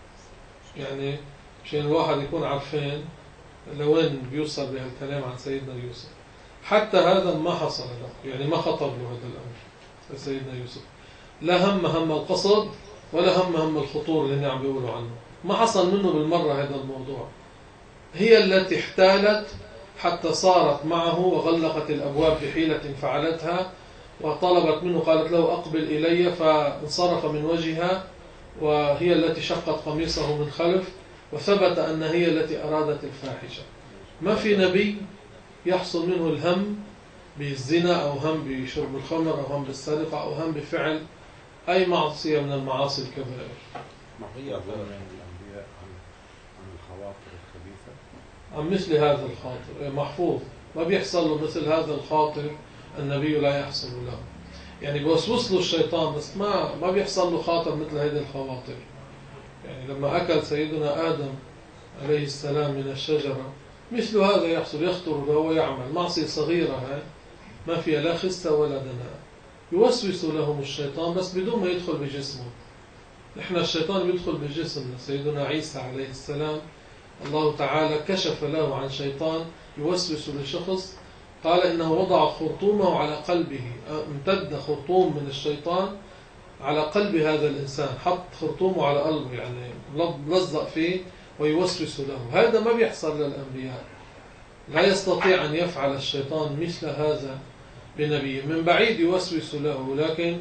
له، يعني مشان الواحد يكون عارفين لوين بيوصل بهالكلام عن سيدنا يوسف. حتى هذا ما حصل له، يعني ما خطر له هذا الأمر سيدنا يوسف. لا هم القصد ولا هم الخطور اللي عم بيقولوا عنه، ما حصل منه بالمرة هذا الموضوع. هي التي احتالت حتى صارت معه وغلقت الأبواب بحيلة فعلتها، وطلبت منه، قالت له أقبل إلي، فانصرف من وجهها، وهي التي شقت قميصه من خلف، وثبت أن هي التي أرادت الفاحشة. ما في نبي يحصل منه الهم بالزنا أو هم بشرب الخمر أو هم بالسرقة أو هم بفعل أي معصية من المعاصي الكبائر. محفوظ من الأنبياء عن الخواطر الخبيثة، عن مثل هذا الخاطر محفوظ، ما بيحصل له مثل هذا الخاطر، النبي لا يحصل له. يعني بيوسوس له الشيطان، بس ما بيحصل له خاطر مثل هذه الخواطر. يعني لما أكل سيدنا آدم عليه السلام من الشجرة، مثل هذا يحصل، يخطر له ويعمل معصية صغيرة هاي ما فيها لا خسة ولا دناء، يوسوس لهم الشيطان بس بدون ما يدخل بجسمه. إحنا الشيطان بيدخل بجسمنا. سيدنا عيسى عليه السلام الله تعالى كشف له عن شيطان يوسوس لشخص، قال إنه وضع خرطومه على قلبه، امتد خرطوم من الشيطان على قلب هذا الإنسان، حط خرطومه على قلبه، يعني لزق فيه ويوسوس له. هذا ما بيحصل للأنبياء، لا يستطيع أن يفعل الشيطان مثل هذا بنبي. من بعيد يوسوس له، لكن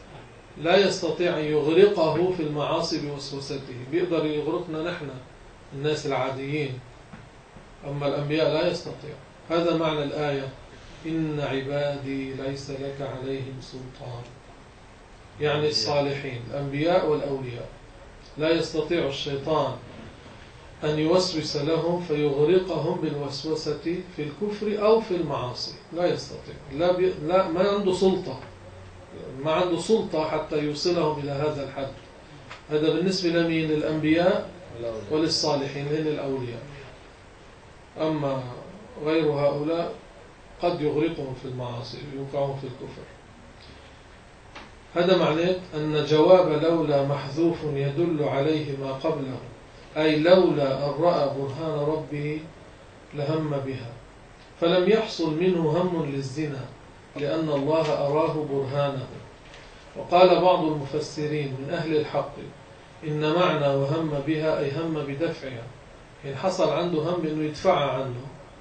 لا يستطيع أن يغرقه في المعاصي بوسوسته. بيقدر يغرقنا نحن الناس العاديين، أما الأنبياء لا يستطيع. هذا معنى الآية إن عبادي ليس لك عليهم سلطان، يعني الصالحين الأنبياء والأولياء لا يستطيع الشيطان أن يوسوس لهم فيغرقهم بالوسوسة في الكفر أو في المعاصي، لا يستطيع. لا ما عنده سلطة، ما عنده سلطة حتى يوصلهم إلى هذا الحد. هذا بالنسبة لمين؟ للأنبياء وللصالحين، هن الأولياء. أما غير هؤلاء قد يغرقهم في المعاصي ويوقعهم في الكفر. هذا معناه أن جواب لولا محذوف يدل عليه ما قبله، أي لولا أن رأى برهان ربه لهم بها، فلم يحصل منه هم للزنا لأن الله أراه برهانه. وقال بعض المفسرين من أهل الحق إن معنى وهم بها أي هم بدفعها، إن حصل عنده هم إنه يدفع عنه،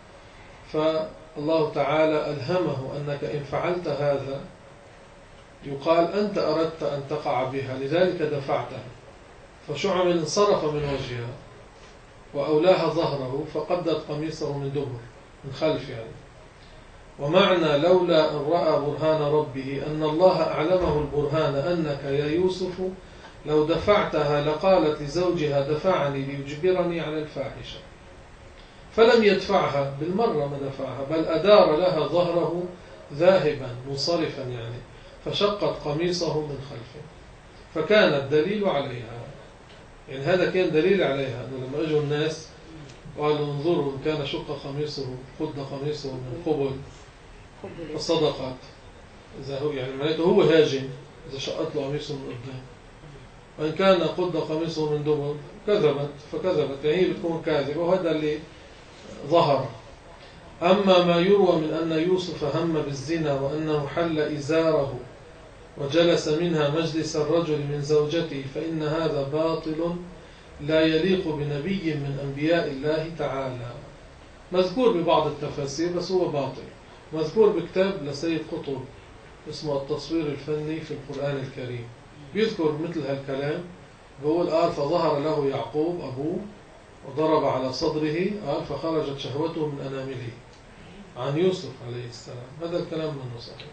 فالله تعالى ألهمه أنك إن فعلت هذا يقال أنت أردت أن تقع بها لذلك دفعتها. فشعب انصرف من وجهها وأولاها ظهره فقدت قميصه من دبر، من خلف يعني. ومعنى لولا أن رأى برهان ربه أن الله أعلمه البرهان أنك يا يوسف لو دفعتها لقالت لزوجها دفعني ليجبرني على الفاحشة، فلم يدفعها بالمرة، ما دفعها، بل أدار لها ظهره ذاهبا منصرفا يعني، فشقت قميصه من خلفه، فكان الدليل عليها. يعني هذا كان دليل عليها، أنه لما أجوا الناس قالوا انظروا إن كان شق قميصه قد قميصه من قبل فصدقت، إذا هو يعني معناته هو هاجم إذا شقت له قميصه من قدام، وإن كان قد قميصه من دبر كذبت فكذبت، يعني هي بتكون كاذبة، وهذا اللي ظهر. أما ما يروى من أن يوسف هم بالزنا وأنه حل إزاره وجلس منها مجلس الرجل من زوجته فإن هذا باطل لا يليق بنبي من أنبياء الله تعالى. مذكور ببعض التفاسير بس هو باطل، مذكور بكتاب لسيد قطب اسمه التصوير الفني في القرآن الكريم، بيذكر مثل هالكلام بقول قال فظهر له يعقوب أبوه وضرب على صدره، قال فخرجت شهوته من أنامله، عن يوسف عليه السلام. هذا الكلام منه صحيح.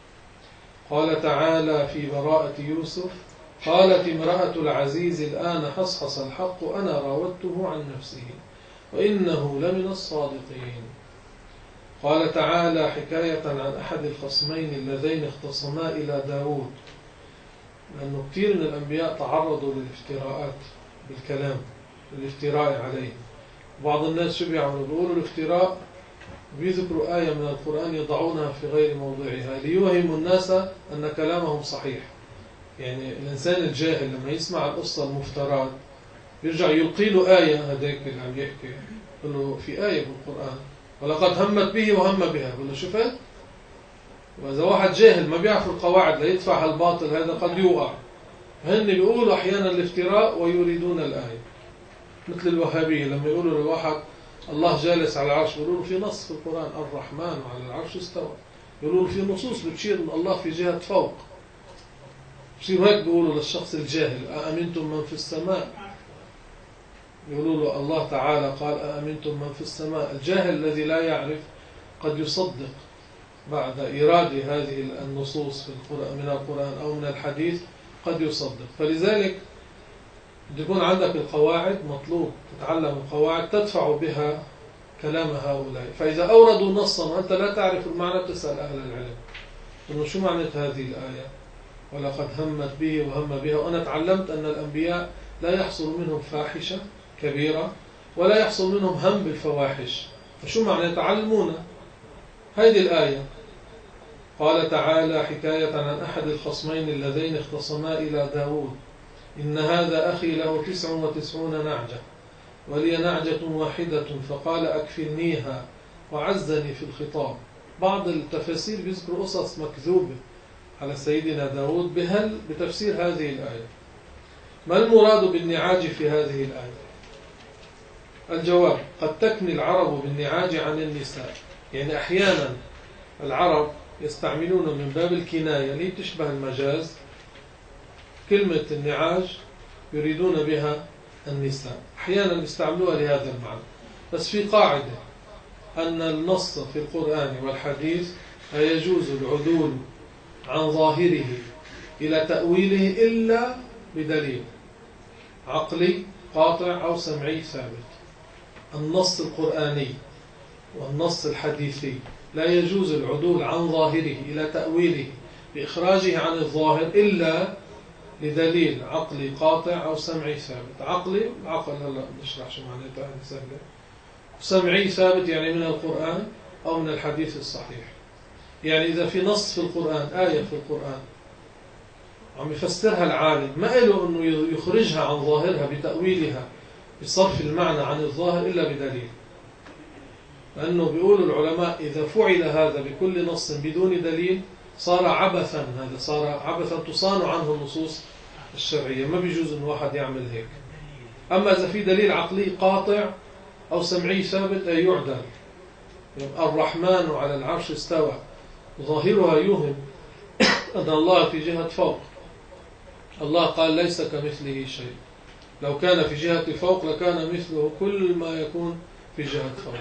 قال تعالى في براءة يوسف: قالت امرأة العزيز الآن حصحص الحق أنا راودته عن نفسه وإنه لمن الصادقين. قال تعالى حكاية عن أحد الخصمين اللذين اختصما إلى داود، لأنه كثير من الأنبياء تعرضوا للافتراءات بالكلام، الافتراء عليه. بعض الناس شو بيعملوا؟ بيقولوا الافتراء، بيذكروا آية من القرآن يضعونها في غير موضعها ليوهموا الناس أن كلامهم صحيح. يعني الإنسان الجاهل لما يسمع القصة المفترات يرجع يلقي له آية، هذاك اللي عم يحكي يقول له في آية بالقرآن ولقد همت به وهم بها، يقول له شفت؟ وإذا واحد جاهل ما بيعرف القواعد ليدفع هالباطل هذا قد يوقع. هن بيقولوا أحيانا الافتراء ويريدون الآية، مثل الوهابية لما يقولوا لواحد الله جالس على العرش، يقولوا له في نص في القرآن الرحمن على العرش استوى، يقولوا له في نصوص بتشير أن الله في جهة فوق. بصيروا هيك بيقولوا للشخص الجاهل: أأمنتم من في السماء؟ يقولوا له الله تعالى قال أأمنتم من في السماء. الجاهل الذي لا يعرف قد يصدق بعد إيراد هذه النصوص في القرآن من القرآن أو من الحديث، قد يصدق. فلذلك يكون عندك القواعد، مطلوب تتعلم القواعد تدفع بها كلام هؤلاء. فإذا أوردوا نصا وأنت لا تعرف المعنى تسأل أهل العلم إنه شو معنى هذه الآية، ولقد همت به وهم بها. وأنا تعلمت أن الأنبياء لا يحصل منهم فاحشة كبيرة ولا يحصل منهم هم بالفواحش، فشو معنى تعلمونا هذه الآية. قال تعالى حكاية عن أحد الخصمين اللذين اختصما إلى داود: إن هذا أخي له 99 نعجة ولي نعجة واحدة فقال أكفلنيها وعزني في الخطاب. بعض التفاسير بيذكروا قصص مكذوبة على سيدنا داود بتفسير هذه الآية. ما المراد بالنعاج في هذه الآية؟ الجواب: قد تكني العرب بالنعاج عن النساء، يعني أحيانا العرب يستعملون من باب الكناية اللي تشبه المجاز كلمة النعاج يريدون بها النساء، أحيانا يستعملوها لهذا المعنى. بس في قاعدة أن النص في القرآن والحديث لا يجوز العدول عن ظاهره إلى تأويله إلا بدليل عقلي قاطع أو سمعي ثابت. النص القرآني والنص الحديثي لا يجوز العدول عن ظاهره إلى تأويله بإخراجه عن الظاهر إلا لدليل عقلي قاطع أو سمعي ثابت. عقلي عقل، هلا نشرح شو معناتها سهلة. سمعي ثابت يعني من القرآن أو من الحديث الصحيح. يعني إذا في نص في القرآن، آية في القرآن عم يفسرها العالم، ما له أنه يخرجها عن ظاهرها بتأويلها بصرف المعنى عن الظاهر إلا بدليل. لأنه بيقولوا العلماء إذا فعل هذا بكل نص بدون دليل صار عبثا، هذا صار عبثا تصان عنه النصوص الشرعية، ما بيجوز أن واحد يعمل هيك. أما إذا في دليل عقلي قاطع أو سمعي ثابت أي يعدل. الرحمن على العرش استوى، ظاهرها يوهم أن الله في جهة فوق. الله قال ليس كمثله شيء، لو كان في جهة فوق لكان مثله كل ما يكون في جهة فوق.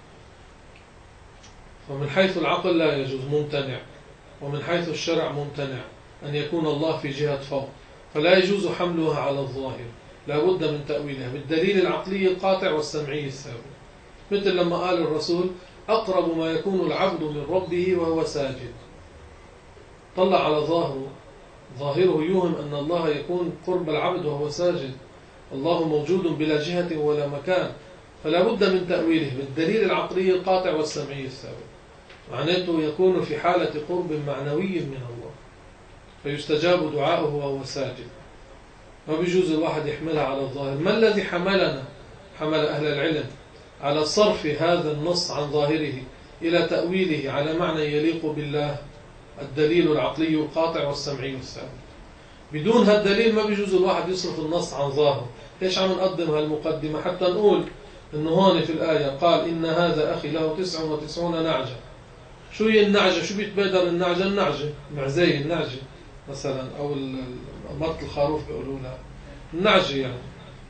فمن حيث العقل لا يجوز، ممتنع، ومن حيث الشرع ممتنع أن يكون الله في جهة فوق، فلا يجوز حملها على الظاهر، لا بد من تأويلها بالدليل العقلي القاطع والسمعي الثابت. مثل لما قال الرسول أقرب ما يكون العبد من ربه وهو ساجد، طلع على ظاهره يوهم أن الله يكون قرب العبد وهو ساجد، الله موجود بلا جهة ولا مكان، فلا بد من تأويله بالدليل العقلي القاطع والسمعي الثابت. معناته يكون في حالة قرب معنوي من الله فيستجاب دعاؤه وهو ساجد. ما بيجوز الواحد يحملها على الظاهر. ما الذي حمل أهل العلم على صرف هذا النص عن ظاهره إلى تأويله على معنى يليق بالله؟ الدليل العقلي القاطع والسمعي الثابت. بدون هالدليل ما بيجوز الواحد يصرف النص عن ظاهره. ليش عم نقدم هالمقدمة؟ حتى نقول إنه هون في الآية قال إن هذا أخي له 99 نعجة. شو هي النعجة؟ شو بيتبادر النعجة؟ النعجة معزي النعجة مثلا، أو مرت الخروف بيقولوا لها. النعجي يعني.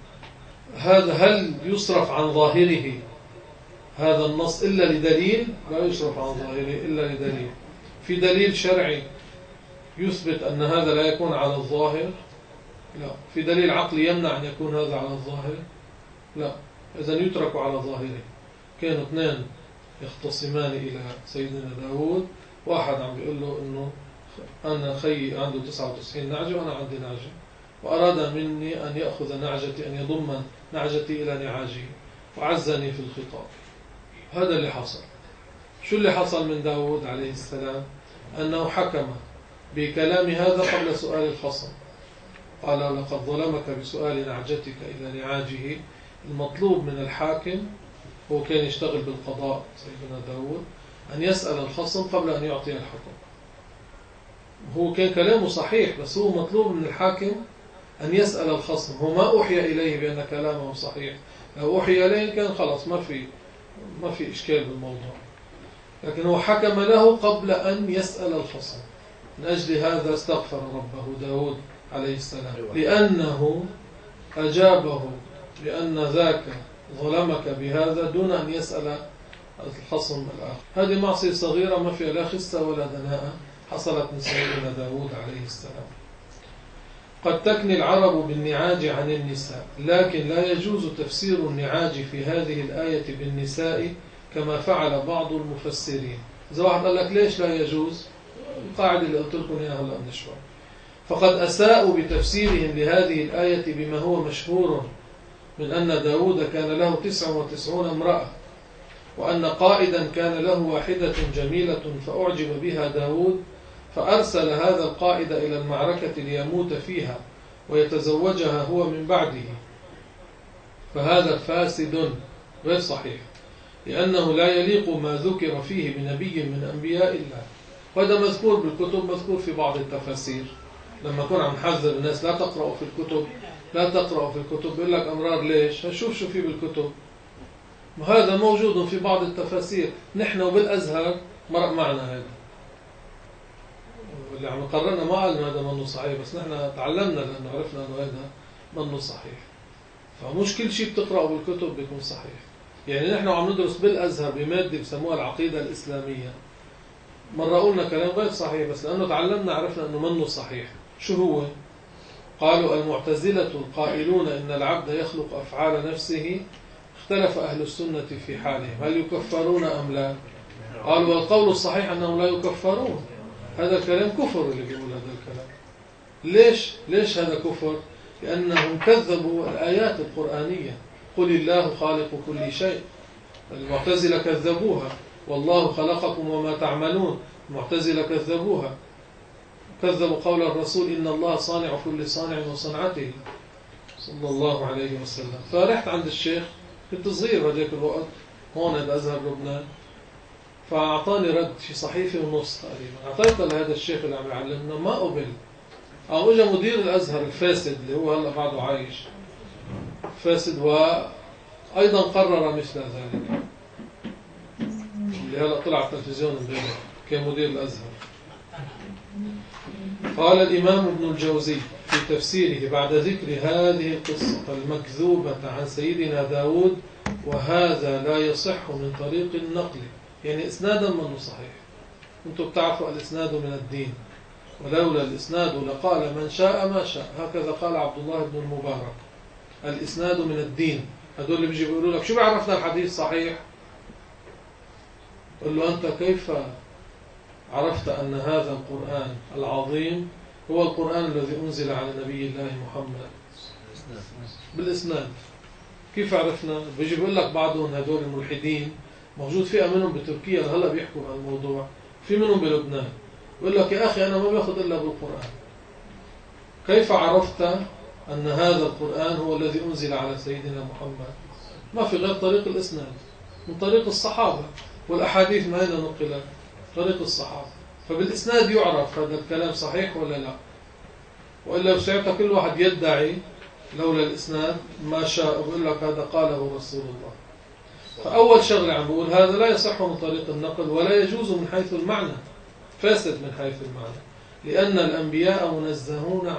هذا هل يصرف عن ظاهره هذا النص إلا لدليل؟ لا يصرف عن ظاهره إلا لدليل. في دليل شرعي يثبت أن هذا لا يكون على الظاهر؟ لا. في دليل عقلي يمنع أن يكون هذا على الظاهر؟ لا. إذن يترك على ظاهره. كانوا اثنين يختصمان إلى سيدنا داود، واحد عم بيقول له إنه أنا خي عنده 99 نعجة وأنا عندي نعجة، وأراد مني أن يأخذ نعجتي، أن يضم نعجتي إلى نعاجه، وعزني في الخطاب. هذا اللي حصل. شو اللي حصل من داود عليه السلام؟ أنه حكم بكلام هذا قبل سؤال الخصم. قال لقد ظلمك بسؤال نعجتك إلى نعاجه. المطلوب من الحاكم، هو كان يشتغل بالقضاء سيدنا داود، أن يسأل الخصم قبل أن يعطي الحكم. هو كان كلامه صحيح، بس هو مطلوب من الحاكم أن يسأل الخصم. هو ما أوحي إليه بأن كلامه صحيح. لو أوحي إليه كان خلاص ما في إشكال بالموضوع، لكن هو حكم له قبل أن يسأل الخصم. من أجل هذا استغفر ربه داود عليه السلام، لأنه أجابه بأن ذاك ظلمك بهذا دون أن يسأل الخصم الآخر. هذه معصية صغيرة ما فيها لا خسة ولا دناءة، حصلت من سيدنا داود عليه السلام. قد تكني العرب بالنعاج عن النساء، لكن لا يجوز تفسير النعاج في هذه الآية بالنساء كما فعل بعض المفسرين. إذا واحد قال لك ليش لا يجوز، القاعدة اللي قلت لكم إياها هلا من شوي. فقد أساءوا بتفسيرهم لهذه الآية بما هو مشهور من أن داود كان له 99 امرأة، وأن قائدا كان له واحدة جميلة فأعجب بها داود، فأرسل هذا القائد إلى المعركة ليموت فيها ويتزوجها هو من بعده. فهذا فاسد غير صحيح، لأنه لا يليق ما ذكر فيه بنبي من أنبياء الله. وهذا مذكور بالكتب، مذكور في بعض التفاسير. لما كنا عم نحذر الناس لا تقرأوا في الكتب، لا تقرأوا في الكتب، بيقول لك أمرار ليش؟ شوف شو في بالكتب. وهذا موجود في بعض التفاسير. نحن وبالأزهر مرق معنا هذا اللي عم قررنا، ما قالنا هذا منه صحيح، بس نحن تعلمنا لأنه عرفنا أنه هذا منه صحيح. فمش كل شيء بتقرأه بالكتب بيكون صحيح. يعني نحن عم ندرس بالأزهر بمادة بسموها العقيدة الإسلامية، مرة قلنا كلام غير صحيح، بس لأنه تعلمنا عرفنا أنه منه صحيح. شو هو؟ قالوا المعتزلة القائلون إن العبد يخلق أفعال نفسه، اختلف أهل السنة في حالهم هل يكفرون أم لا؟ قالوا والقول الصحيح أنهم لا يكفرون. هذا الكلام كفر اللي بيقول هذا الكلام. ليش هذا كفر؟ لأنهم كذبوا الآيات القرآنية. قل الله خالق كل شيء. المعتزلة كذبوها. والله خلقكم وما تعملون. المعتزلة كذبوها. كذبوا قول الرسول إن الله صانع كل صانع وصنعته صلى الله عليه وسلم. فرحت عند الشيخ، كنت صغير هذاك الوقت هون بأزهر لبنان، فأعطاني رد في صحيفة ونص تقريبا، أعطيتها لهذا الشيخ اللي عم يعلمنا، ما قبل. اجى مدير الأزهر الفاسد اللي هو هلا بعده عايش فاسد، وأيضا قرر مثل ذلك، اللي هلا طلع على التلفزيون امبارح كان مدير الأزهر. قال الإمام ابن الجوزي في تفسيره بعد ذكر هذه القصة المكذوبة عن سيدنا داود: وهذا لا يصح من طريق النقل، يعني إسنادا منه صحيح. أنتم بتعرفوا الإسناد من الدين، ولولا الإسناد لقال من شاء ما شاء، هكذا قال عبد الله بن المبارك. الإسناد من الدين. هذول اللي بيجي بيقولوا لك شو بيعرفنا الحديث صحيح؟ قل له أنت كيف عرفت أن هذا القرآن العظيم هو القرآن الذي أنزل على نبي الله محمد؟ بالإسناد. كيف عرفنا؟ بيجي بيقول لك بعضهم هدول الملحدين، موجود فئة منهم بتركيا هلا بيحكوا عن الموضوع، في منهم بلبنان، بيقول لك يا أخي أنا ما باخذ إلا بالقرآن. كيف عرفت أن هذا القرآن هو الذي أنزل على سيدنا محمد؟ ما في غير طريق الإسناد، من طريق الصحابة، والأحاديث من أين نقلت؟ طريق الصحابة. فبالإسناد يعرف هذا الكلام صحيح ولا لا. وإلا بساعتها كل واحد يدعي لولا الإسناد ما شاء، ويقول لك هذا قاله رسول الله. فأول شغلة عم بقول هذا لا يصح من طريق النقل، ولا يجوز من حيث المعنى، فاسد من حيث المعنى، لأن الأنبياء منزهون عنه.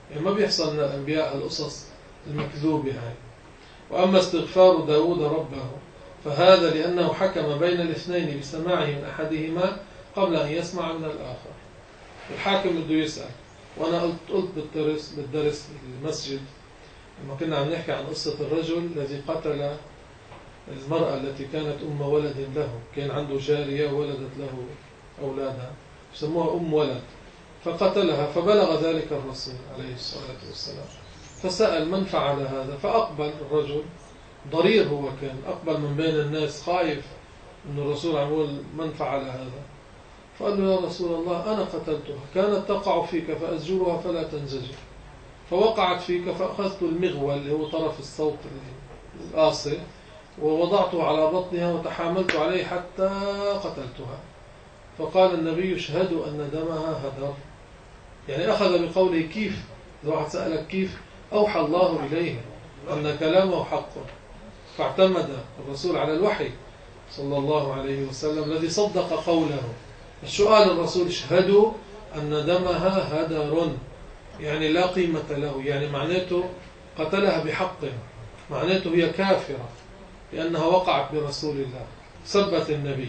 يعني ما بيحصل من الأنبياء القصص المكذوبة هاي. وأما استغفار داود ربه فهذا لأنه حكم بين الاثنين بسماعه من أحدهما قبل أن يسمع من الآخر. الحاكم بده يسأل. وأنا قلت بالدرس المسجد لما كنا عم نحكي عن قصة الرجل الذي قتل المرأة التي كانت أم ولد له، كان عنده جارية ولدت له أولادها يسموها أم ولد، فقتلها، فبلغ ذلك الرسول عليه الصلاة والسلام، فسأل من فعل هذا، فأقبل الرجل ضرير، هو كان أقبل من بين الناس خايف أن الرسول عم يقول من فعل هذا، فقال له يا رسول الله أنا قتلتها، كانت تقع فيك فأزجرها فلا تنزجر، فوقعت فيك فأخذت المغول اللي هو طرف الصوت القاصر ووضعته على بطنها وتحاملت عليه حتى قتلتها. فقال النبي اشهدوا أن دمها هدر. يعني أخذ بقوله كيف، إذا واحد سألك كيف، أوحى الله إليه أن كلامه حق، فاعتمد الرسول على الوحي صلى الله عليه وسلم الذي صدق قوله. السؤال الرسول اشهدوا أن دمها هدر، يعني لا قيمة له، يعني معناته قتلها بحقه، معناته هي كافرة لأنها وقعت برسول الله، سبت النبي.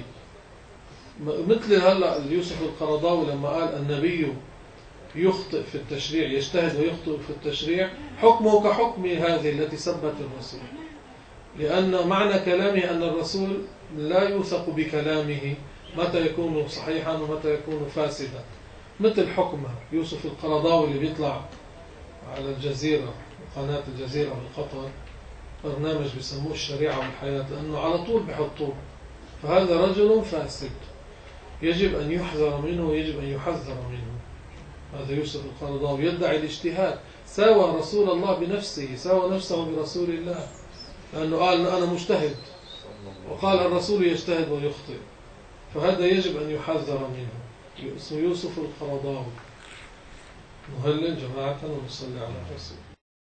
مثل هلأ يوسف القرضاوي لما قال النبي يخطئ في التشريع، يجتهد ويخطئ في التشريع، حكمه كحكم هذه التي سبت الرسول، لأن معنى كلامه أن الرسول لا يوثق بكلامه متى يكون صحيحا ومتى يكون فاسدا. مثل حكمه يوسف القرضاوي اللي بيطلع على الجزيرة، قناة الجزيرة بالقطر، برنامج بيسموه الشريعة والحياة، لأنه على طول بحطوه، فهذا رجل فاسد يجب أن يحذر منه ويجب أن يحذر منه. هذا يوسف القرضاوي يدعي الاجتهاد، ساوى رسول الله بنفسه، ساوى نفسه برسول الله، لأنه قال أنا مجتهد، وقال الرسول يجتهد ويخطئ، فهذا يجب أن يحذر منه. اسمه يوسف القرضاوي. نهلل جماعة ونصلي على الرسول.